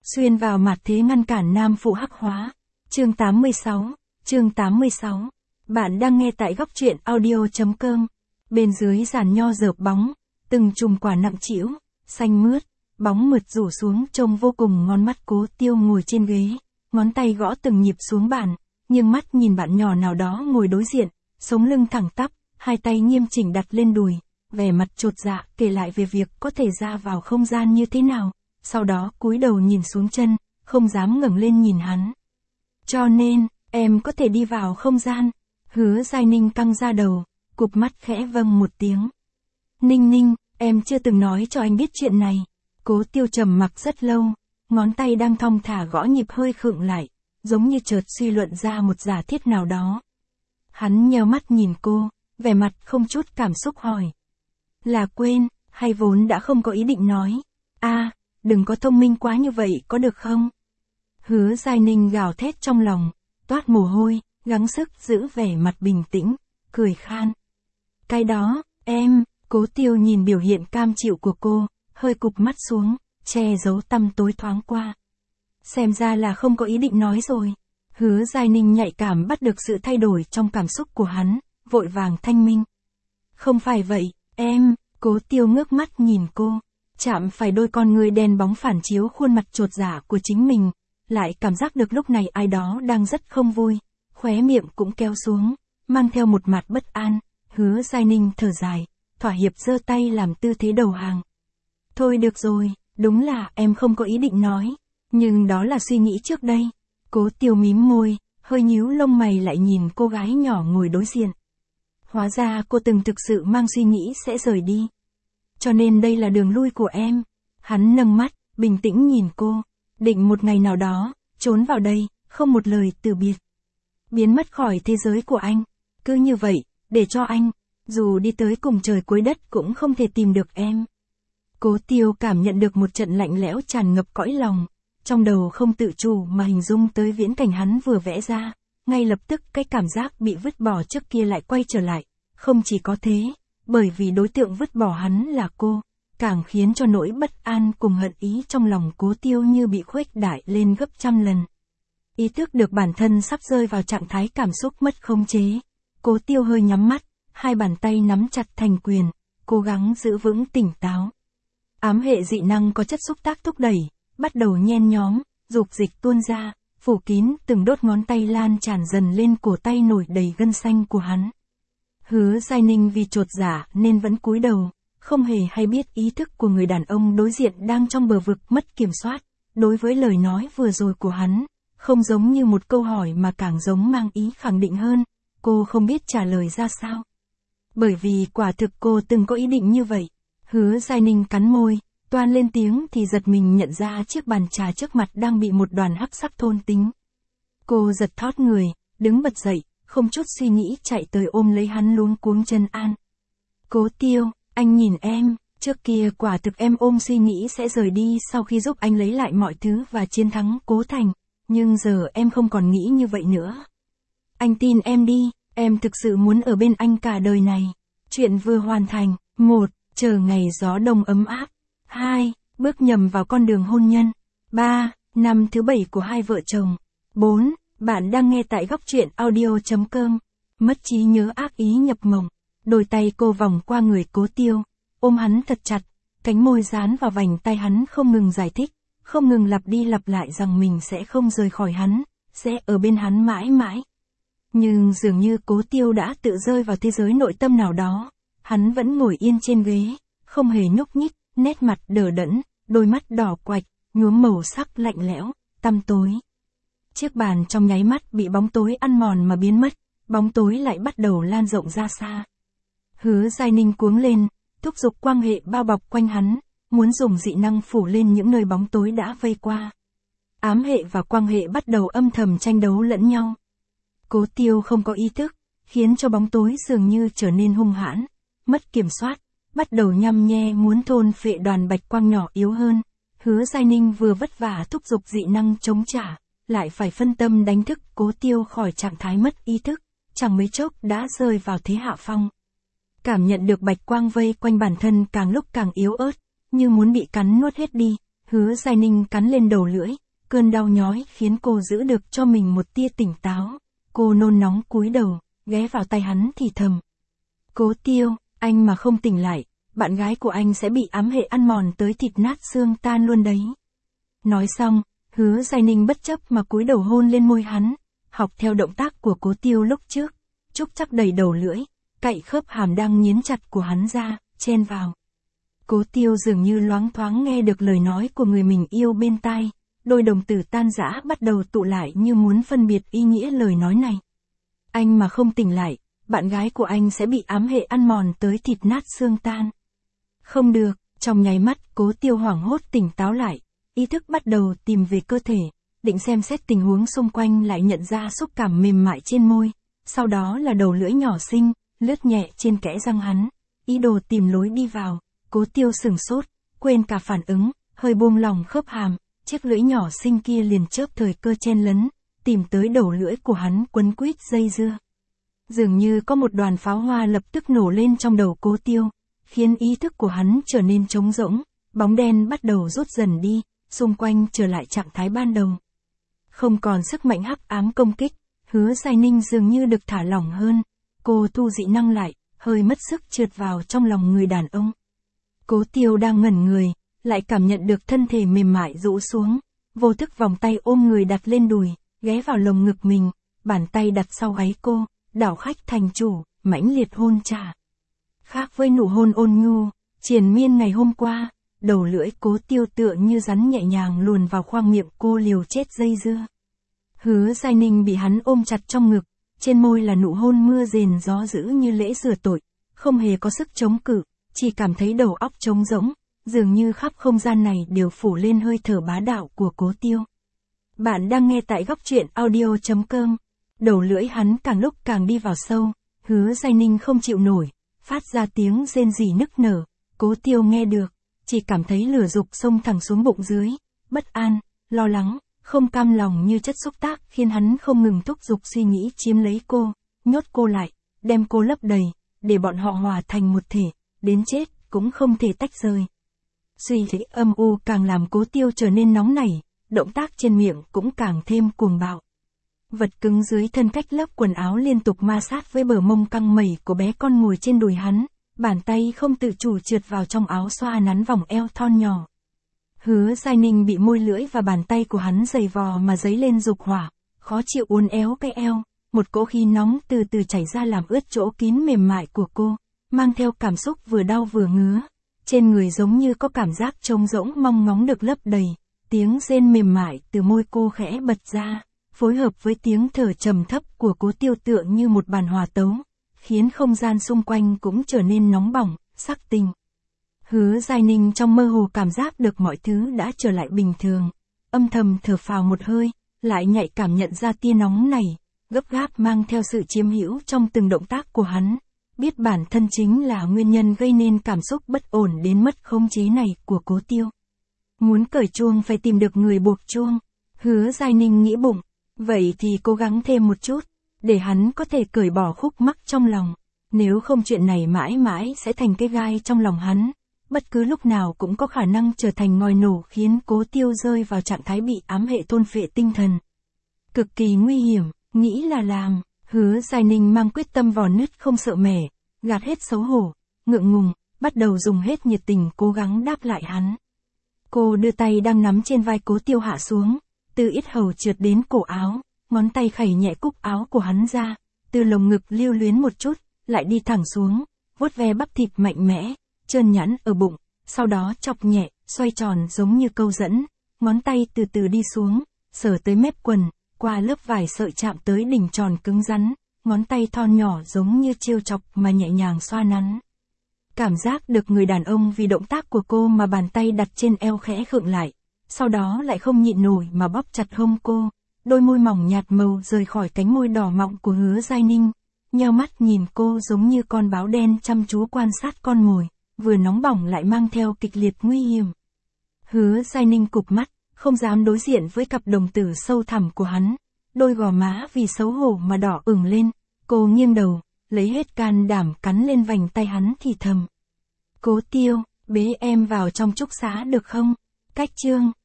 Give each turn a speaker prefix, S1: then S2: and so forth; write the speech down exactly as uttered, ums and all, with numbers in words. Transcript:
S1: Xuyên vào mặt thế ngăn cản nam phụ hắc hóa. Chương tám mươi sáu, chương tám mươi sáu. Bạn đang nghe tại góc truyện audio.com. Bên dưới giàn nho rợp bóng, từng chùm quả nặng trĩu, xanh mướt, bóng mượt rủ xuống trông vô cùng ngon mắt. Cố Tiêu ngồi trên ghế, ngón tay gõ từng nhịp xuống bàn, nhưng mắt nhìn bạn nhỏ nào đó ngồi đối diện, sống lưng thẳng tắp, hai tay nghiêm chỉnh đặt lên đùi, vẻ mặt chột dạ kể lại về việc có thể ra vào không gian như thế nào, sau đó cúi đầu nhìn xuống chân, không dám ngẩng lên nhìn hắn. Cho nên, em có thể đi vào không gian. Hứa Giai Ninh căng ra đầu, cụp mắt khẽ vâng một tiếng. Ninh Ninh, em chưa từng nói cho anh biết chuyện này. Cố Tiêu trầm mặc rất lâu, ngón tay đang thong thả gõ nhịp hơi khựng lại, giống như chợt suy luận ra một giả thiết nào đó. Hắn nheo mắt nhìn cô, vẻ mặt không chút cảm xúc hỏi. Là quên, hay vốn đã không có ý định nói? A, à, đừng có thông minh quá như vậy có được không? Hứa Giai Ninh gào thét trong lòng, toát mồ hôi, gắng sức giữ vẻ mặt bình tĩnh, cười khan. Cái đó, em, Cố Tiêu nhìn biểu hiện cam chịu của cô, hơi cụp mắt xuống, che giấu tăm tối thoáng qua. Xem ra là không có ý định nói rồi. Hứa Giai Ninh nhạy cảm bắt được sự thay đổi trong cảm xúc của hắn, vội vàng thanh minh. Không phải vậy, em, Cố Tiêu ngước mắt nhìn cô, chạm phải đôi con người đen bóng phản chiếu khuôn mặt chột dạ của chính mình, lại cảm giác được lúc này ai đó đang rất không vui, khóe miệng cũng kéo xuống, mang theo một mặt bất an. Hứa Giai Ninh thở dài, thỏa hiệp giơ tay làm tư thế đầu hàng. Thôi được rồi, đúng là em không có ý định nói, nhưng đó là suy nghĩ trước đây. Cố Tiêu mím môi, hơi nhíu lông mày lại nhìn cô gái nhỏ ngồi đối diện. Hóa ra cô từng thực sự mang suy nghĩ sẽ rời đi. Cho nên đây là đường lui của em. Hắn nâng mắt, bình tĩnh nhìn cô, định một ngày nào đó, trốn vào đây, không một lời từ biệt. Biến mất khỏi thế giới của anh. Cứ như vậy, để cho anh, dù đi tới cùng trời cuối đất cũng không thể tìm được em. Cố Tiêu cảm nhận được một trận lạnh lẽo tràn ngập cõi lòng, trong đầu không tự chủ mà hình dung tới viễn cảnh hắn vừa vẽ ra, ngay lập tức cái cảm giác bị vứt bỏ trước kia lại quay trở lại. Không chỉ có thế, bởi vì đối tượng vứt bỏ hắn là cô, càng khiến cho nỗi bất an cùng hận ý trong lòng Cố Tiêu như bị khuếch đại lên gấp trăm lần. Ý thức được bản thân sắp rơi vào trạng thái cảm xúc mất khống chế, Cố Tiêu hơi nhắm mắt, hai bàn tay nắm chặt thành quyền, cố gắng giữ vững tỉnh táo. Ám hệ dị năng có chất xúc tác thúc đẩy, bắt đầu nhen nhóm, dục dịch tuôn ra, phủ kín từng đốt ngón tay lan tràn dần lên cổ tay nổi đầy gân xanh của hắn. Hứa Giai Ninh vì chột dạ nên vẫn cúi đầu, không hề hay biết ý thức của người đàn ông đối diện đang trong bờ vực mất kiểm soát. Đối với lời nói vừa rồi của hắn, không giống như một câu hỏi mà càng giống mang ý khẳng định hơn, cô không biết trả lời ra sao. Bởi vì quả thực cô từng có ý định như vậy. Hứa Giai Ninh cắn môi, toan lên tiếng thì giật mình nhận ra chiếc bàn trà trước mặt đang bị một đoàn hắc sắc thôn tính. Cô giật thót người, đứng bật dậy, không chút suy nghĩ chạy tới ôm lấy hắn luống cuống chân an. Cố Tiêu, anh nhìn em, trước kia quả thực em ôm suy nghĩ sẽ rời đi sau khi giúp anh lấy lại mọi thứ và chiến thắng Cố Thành, nhưng giờ em không còn nghĩ như vậy nữa. Anh tin em đi, em thực sự muốn ở bên anh cả đời này. Chuyện vừa hoàn thành. Một. Chờ ngày gió đông ấm áp. Hai. Bước nhầm vào con đường hôn nhân. Ba. Năm thứ bảy của hai vợ chồng. Bốn. Bạn đang nghe tại góc truyện audio.com. Mất trí nhớ ác ý nhập mộng. Đôi tay cô vòng qua người Cố Tiêu, ôm hắn thật chặt, cánh môi dán vào vành tay hắn không ngừng giải thích, không ngừng lặp đi lặp lại rằng mình sẽ không rời khỏi hắn, sẽ ở bên hắn mãi mãi. Nhưng dường như Cố Tiêu đã tự rơi vào thế giới nội tâm nào đó, hắn vẫn ngồi yên trên ghế, không hề nhúc nhích, nét mặt đờ đẫn, đôi mắt đỏ quạch, nhuốm màu sắc lạnh lẽo, tăm tối. Chiếc bàn trong nháy mắt bị bóng tối ăn mòn mà biến mất, bóng tối lại bắt đầu lan rộng ra xa. Hứa Giai Ninh cuống lên, thúc giục quang hệ bao bọc quanh hắn, muốn dùng dị năng phủ lên những nơi bóng tối đã vây qua. Ám hệ và quang hệ bắt đầu âm thầm tranh đấu lẫn nhau. Cố Tiêu không có ý thức, khiến cho bóng tối dường như trở nên hung hãn, mất kiểm soát, bắt đầu nhăm nhe muốn thôn phệ đoàn bạch quang nhỏ yếu hơn. Hứa Giai Ninh vừa vất vả thúc giục dị năng chống trả, lại phải phân tâm đánh thức Cố Tiêu khỏi trạng thái mất ý thức, chẳng mấy chốc đã rơi vào thế hạ phong. Cảm nhận được bạch quang vây quanh bản thân càng lúc càng yếu ớt, như muốn bị cắn nuốt hết đi, Hứa Giai Ninh cắn lên đầu lưỡi, cơn đau nhói khiến cô giữ được cho mình một tia tỉnh táo. Cô nôn nóng cúi đầu, ghé vào tay hắn thì thầm. Cố Tiêu, anh mà không tỉnh lại, bạn gái của anh sẽ bị ám hệ ăn mòn tới thịt nát xương tan luôn đấy. Nói xong, Hứa Giai Ninh bất chấp mà cúi đầu hôn lên môi hắn, học theo động tác của Cố Tiêu lúc trước, Trúc chắc đầy đầu lưỡi, cạy khớp hàm đang nghiến chặt của hắn ra, chen vào. Cố Tiêu dường như loáng thoáng nghe được lời nói của người mình yêu bên tai, đôi đồng tử tan rã bắt đầu tụ lại như muốn phân biệt ý nghĩa lời nói này. Anh mà không tỉnh lại, bạn gái của anh sẽ bị ám hệ ăn mòn tới thịt nát xương tan. Không được, trong nháy mắt Cố Tiêu hoảng hốt tỉnh táo lại, ý thức bắt đầu tìm về cơ thể, định xem xét tình huống xung quanh lại nhận ra xúc cảm mềm mại trên môi, sau đó là đầu lưỡi nhỏ xinh, lướt nhẹ trên kẽ răng hắn, ý đồ tìm lối đi vào. Cố Tiêu sửng sốt, quên cả phản ứng, hơi buông lỏng khớp hàm, chiếc lưỡi nhỏ xinh kia liền chớp thời cơ chen lấn, tìm tới đầu lưỡi của hắn quấn quýt dây dưa. Dường như có một đoàn pháo hoa lập tức nổ lên trong đầu Cố Tiêu, khiến ý thức của hắn trở nên trống rỗng, bóng đen bắt đầu rút dần đi, xung quanh trở lại trạng thái ban đầu. Không còn sức mạnh hắc ám công kích, Hứa Giai Ninh dường như được thả lỏng hơn, cô thu dị năng lại, hơi mất sức trượt vào trong lòng người đàn ông. Cố Tiêu đang ngẩn người, lại cảm nhận được thân thể mềm mại rũ xuống, vô thức vòng tay ôm người đặt lên đùi, ghé vào lồng ngực mình, bàn tay đặt sau gáy cô, đảo khách thành chủ, mãnh liệt hôn trả. Khác với nụ hôn ôn nhu, triền miên ngày hôm qua, đầu lưỡi Cố Tiêu tựa như rắn nhẹ nhàng luồn vào khoang miệng cô liều chết dây dưa. Hứa Giai Ninh bị hắn ôm chặt trong ngực, trên môi là nụ hôn mưa rền gió dữ như lễ rửa tội, không hề có sức chống cự, chỉ cảm thấy đầu óc trống rỗng, dường như khắp không gian này đều phủ lên hơi thở bá đạo của Cố Tiêu. Bạn đang nghe tại góc truyện audio chấm com. Đầu lưỡi hắn càng lúc càng đi vào sâu, Hứa Giai Ninh không chịu nổi, phát ra tiếng rên rỉ nức nở, Cố Tiêu nghe được, chỉ cảm thấy lửa dục xông thẳng xuống bụng dưới, bất an, lo lắng, không cam lòng như chất xúc tác khiến hắn không ngừng thúc giục suy nghĩ chiếm lấy cô, nhốt cô lại, đem cô lấp đầy, để bọn họ hòa thành một thể, đến chết cũng không thể tách rời. Suy nghĩ âm u càng làm Cố Tiêu trở nên nóng nảy, động tác trên miệng cũng càng thêm cuồng bạo. Vật cứng dưới thân cách lớp quần áo liên tục ma sát với bờ mông căng mẩy của bé con ngồi trên đùi hắn, bàn tay không tự chủ trượt vào trong áo xoa nắn vòng eo thon nhỏ. Hứa Giai Ninh bị môi lưỡi và bàn tay của hắn giày vò mà dấy lên dục hỏa, khó chịu uốn éo cái eo, một cỗ khí nóng từ từ chảy ra làm ướt chỗ kín mềm mại của cô, mang theo cảm xúc vừa đau vừa ngứa, trên người giống như có cảm giác trống rỗng mong ngóng được lấp đầy, tiếng rên mềm mại từ môi cô khẽ bật ra, phối hợp với tiếng thở trầm thấp của Cố Tiêu tựa như một bản hòa tấu, khiến không gian xung quanh cũng trở nên nóng bỏng, sắc tình. Hứa Giai Ninh trong mơ hồ cảm giác được mọi thứ đã trở lại bình thường, âm thầm thở phào một hơi, lại nhạy cảm nhận ra tia nóng này, gấp gáp mang theo sự chiếm hữu trong từng động tác của hắn, biết bản thân chính là nguyên nhân gây nên cảm xúc bất ổn đến mất khống chế này của Cố Tiêu. Muốn cởi chuông phải tìm được người buộc chuông, Hứa Giai Ninh nghĩ bụng, vậy thì cố gắng thêm một chút, để hắn có thể cởi bỏ khúc mắc trong lòng, nếu không chuyện này mãi mãi sẽ thành cái gai trong lòng hắn, bất cứ lúc nào cũng có khả năng trở thành ngòi nổ khiến Cố Tiêu rơi vào trạng thái bị ám hệ thôn phệ tinh thần. Cực kỳ nguy hiểm, nghĩ là làm, Hứa Giai Ninh mang quyết tâm vò nứt không sợ mẻ, gạt hết xấu hổ, ngượng ngùng, bắt đầu dùng hết nhiệt tình cố gắng đáp lại hắn. Cô đưa tay đang nắm trên vai Cố Tiêu hạ xuống, từ yết hầu trượt đến cổ áo, ngón tay khẩy nhẹ cúc áo của hắn ra, từ lồng ngực lưu luyến một chút, lại đi thẳng xuống, vuốt ve bắp thịt mạnh mẽ, trơn nhẵn ở bụng, sau đó chọc nhẹ, xoay tròn giống như câu dẫn, ngón tay từ từ đi xuống, sờ tới mép quần, qua lớp vải sợi chạm tới đỉnh tròn cứng rắn, ngón tay thon nhỏ giống như trêu chọc mà nhẹ nhàng xoa nắn. Cảm giác được người đàn ông vì động tác của cô mà bàn tay đặt trên eo khẽ khựng lại, sau đó lại không nhịn nổi mà bóp chặt hông cô, đôi môi mỏng nhạt màu rời khỏi cánh môi đỏ mọng của Hứa Giai Ninh, nheo mắt nhìn cô giống như con báo đen chăm chú quan sát con mồi, vừa nóng bỏng lại mang theo kịch liệt nguy hiểm. Hứa Giai Ninh cụp mắt, không dám đối diện với cặp đồng tử sâu thẳm của hắn, đôi gò má vì xấu hổ mà đỏ ửng lên, cô nghiêng đầu, lấy hết can đảm cắn lên vành tay hắn thì thầm. Cố Tiêu, bế em vào trong trúc xá được không? Cách chương